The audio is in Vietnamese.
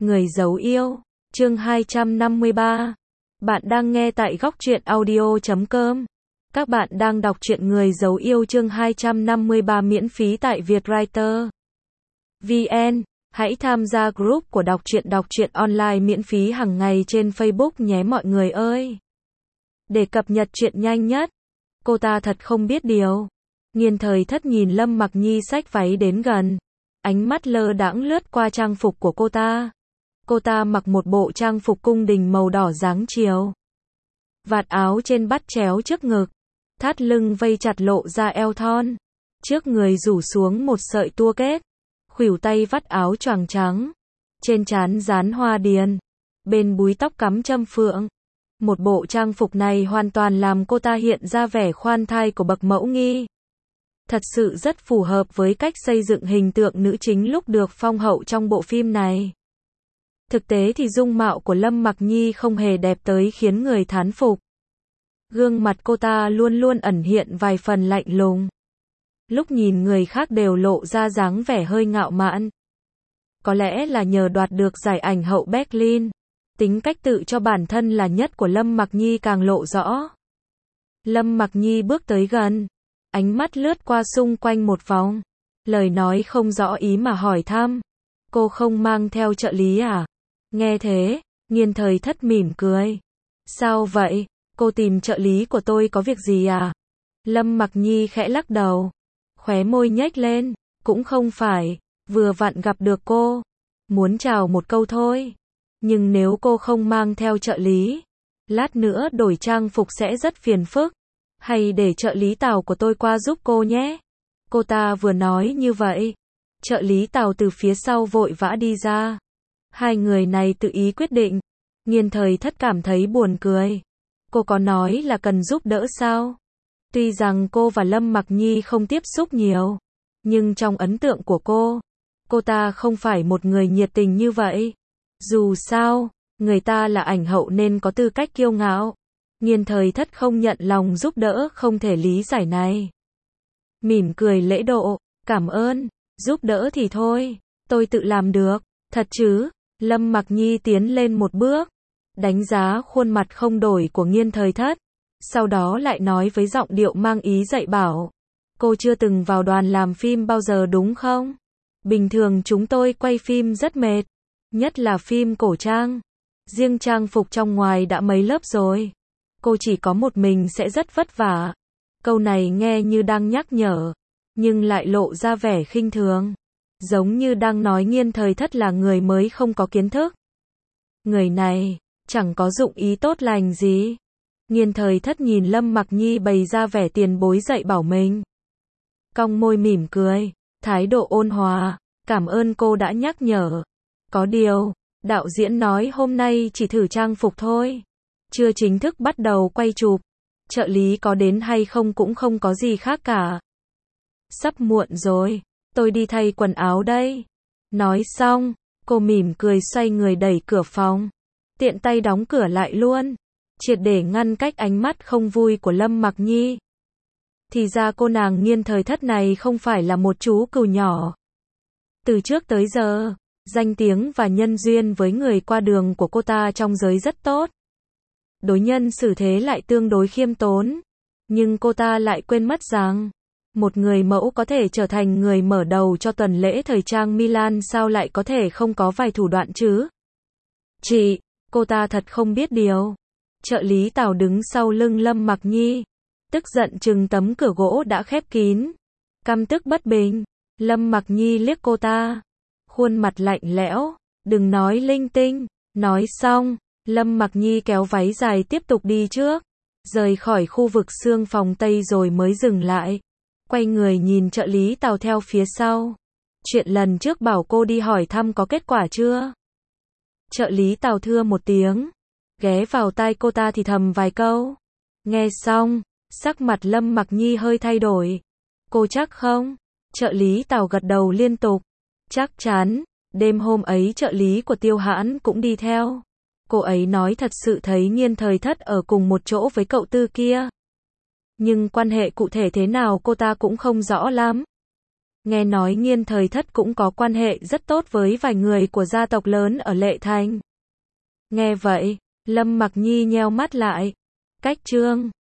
Người giấu yêu, chương 253. Bạn đang nghe tại góc truyện audio.com. Các bạn đang đọc truyện Người giấu yêu chương 253 miễn phí tại Vietwriter VN. Hãy tham gia group của đọc truyện online miễn phí hàng ngày trên Facebook nhé mọi người ơi. Để cập nhật chuyện nhanh nhất. Cô ta thật không biết điều. Nghiên Thời Thất nhìn Lâm Mặc Nhi xách váy đến gần. Ánh mắt lơ đãng lướt qua trang phục của cô ta. Cô ta mặc một bộ trang phục cung đình màu đỏ dáng chiều. Vạt áo trên bắt chéo trước ngực. Thắt lưng vây chặt lộ ra eo thon. Trước người rủ xuống một sợi tua kết. Khuỷu tay vắt áo choàng trắng. Trên trán dán hoa điền. Bên búi tóc cắm châm phượng. Một bộ trang phục này hoàn toàn làm cô ta hiện ra vẻ khoan thai của bậc mẫu nghi. Thật sự rất phù hợp với cách xây dựng hình tượng nữ chính lúc được phong hậu trong bộ phim này. Thực tế thì dung mạo của Lâm Mặc Nhi không hề đẹp tới khiến người thán phục. Gương mặt cô ta luôn luôn ẩn hiện vài phần lạnh lùng. Lúc nhìn người khác đều lộ ra dáng vẻ hơi ngạo mạn. Có lẽ là nhờ đoạt được giải ảnh hậu Berlin, tính cách tự cho bản thân là nhất của Lâm Mặc Nhi càng lộ rõ. Lâm Mặc Nhi bước tới gần, ánh mắt lướt qua xung quanh một vòng, lời nói không rõ ý mà hỏi thăm. Cô không mang theo trợ lý à? Nghe thế, Nghiên Thời Thất mỉm cười. Sao vậy? Cô tìm trợ lý của tôi có việc gì à? Lâm Mặc Nhi khẽ lắc đầu. Khóe môi nhếch lên. Cũng không phải. Vừa vặn gặp được cô. Muốn chào một câu thôi. Nhưng nếu cô không mang theo trợ lý, lát nữa đổi trang phục sẽ rất phiền phức. Hay để trợ lý Tào của tôi qua giúp cô nhé. Cô ta vừa nói như vậy. Trợ lý Tào từ phía sau vội vã đi ra. Hai người này tự ý quyết định. Nghiên Thời Thất cảm thấy buồn cười. Cô có nói là cần giúp đỡ sao? Tuy rằng cô và Lâm Mặc Nhi không tiếp xúc nhiều, nhưng trong ấn tượng của cô ta không phải một người nhiệt tình như vậy. Dù sao, người ta là ảnh hậu nên có tư cách kiêu ngạo. Nghiên Thời Thất không nhận lòng giúp đỡ không thể lý giải này. Mỉm cười lễ độ, cảm ơn, giúp đỡ thì thôi, tôi tự làm được. Thật chứ? Lâm Mặc Nhi tiến lên một bước, đánh giá khuôn mặt không đổi của Nghiên Thời Thất, sau đó lại nói với giọng điệu mang ý dạy bảo. Cô chưa từng vào đoàn làm phim bao giờ đúng không? Bình thường chúng tôi quay phim rất mệt, nhất là phim cổ trang. Riêng trang phục trong ngoài đã mấy lớp rồi. Cô chỉ có một mình sẽ rất vất vả. Câu này nghe như đang nhắc nhở, nhưng lại lộ ra vẻ khinh thường. Giống như đang nói Nghiên Thời Thất là người mới không có kiến thức. Người này, chẳng có dụng ý tốt lành gì. Nghiên Thời Thất nhìn Lâm Mặc Nhi bày ra vẻ tiền bối dạy bảo mình. Cong môi mỉm cười, thái độ ôn hòa, cảm ơn cô đã nhắc nhở. Có điều, đạo diễn nói hôm nay chỉ thử trang phục thôi. Chưa chính thức bắt đầu quay chụp. Trợ lý có đến hay không cũng không có gì khác cả. Sắp muộn rồi, tôi đi thay quần áo đây. Nói xong, cô mỉm cười xoay người đẩy cửa phòng. Tiện tay đóng cửa lại luôn. Triệt để ngăn cách ánh mắt không vui của Lâm Mặc Nhi. Thì ra cô nàng Nghiên Thời Thất này không phải là một chú cừu nhỏ. Từ trước tới giờ, danh tiếng và nhân duyên với người qua đường của cô ta trong giới rất tốt. Đối nhân xử thế lại tương đối khiêm tốn. Nhưng cô ta lại quên mất rằng, một người mẫu có thể trở thành người mở đầu cho tuần lễ thời trang Milan sao lại có thể không có vài thủ đoạn chứ? Chị, cô ta thật không biết điều. Trợ lý Tào đứng sau lưng Lâm Mặc Nhi, tức giận chừng tấm cửa gỗ đã khép kín. Căm tức bất bình, Lâm Mặc Nhi liếc cô ta, khuôn mặt lạnh lẽo, đừng nói linh tinh. Nói xong, Lâm Mặc Nhi kéo váy dài tiếp tục đi trước, rời khỏi khu vực xương phòng Tây rồi mới dừng lại. Quay người nhìn trợ lý Tào theo phía sau. Chuyện lần trước bảo cô đi hỏi thăm có kết quả chưa? Trợ lý Tào thưa một tiếng, ghé vào tai cô ta thì thầm vài câu. Nghe xong, sắc mặt Lâm Mặc Nhi hơi thay đổi. Cô chắc không? Trợ lý Tào gật đầu liên tục. Chắc chắn. Đêm hôm ấy trợ lý của Tiêu Hãn cũng đi theo. Cô ấy nói thật sự thấy Nghiên Thời Thất ở cùng một chỗ với cậu Tư kia. Nhưng quan hệ cụ thể thế nào cô ta cũng không rõ lắm. Nghe nói Nghiên Thời Thất cũng có quan hệ rất tốt với vài người của gia tộc lớn ở Lệ Thành. Nghe vậy, Lâm Mặc Nhi nheo mắt lại. Cách Trương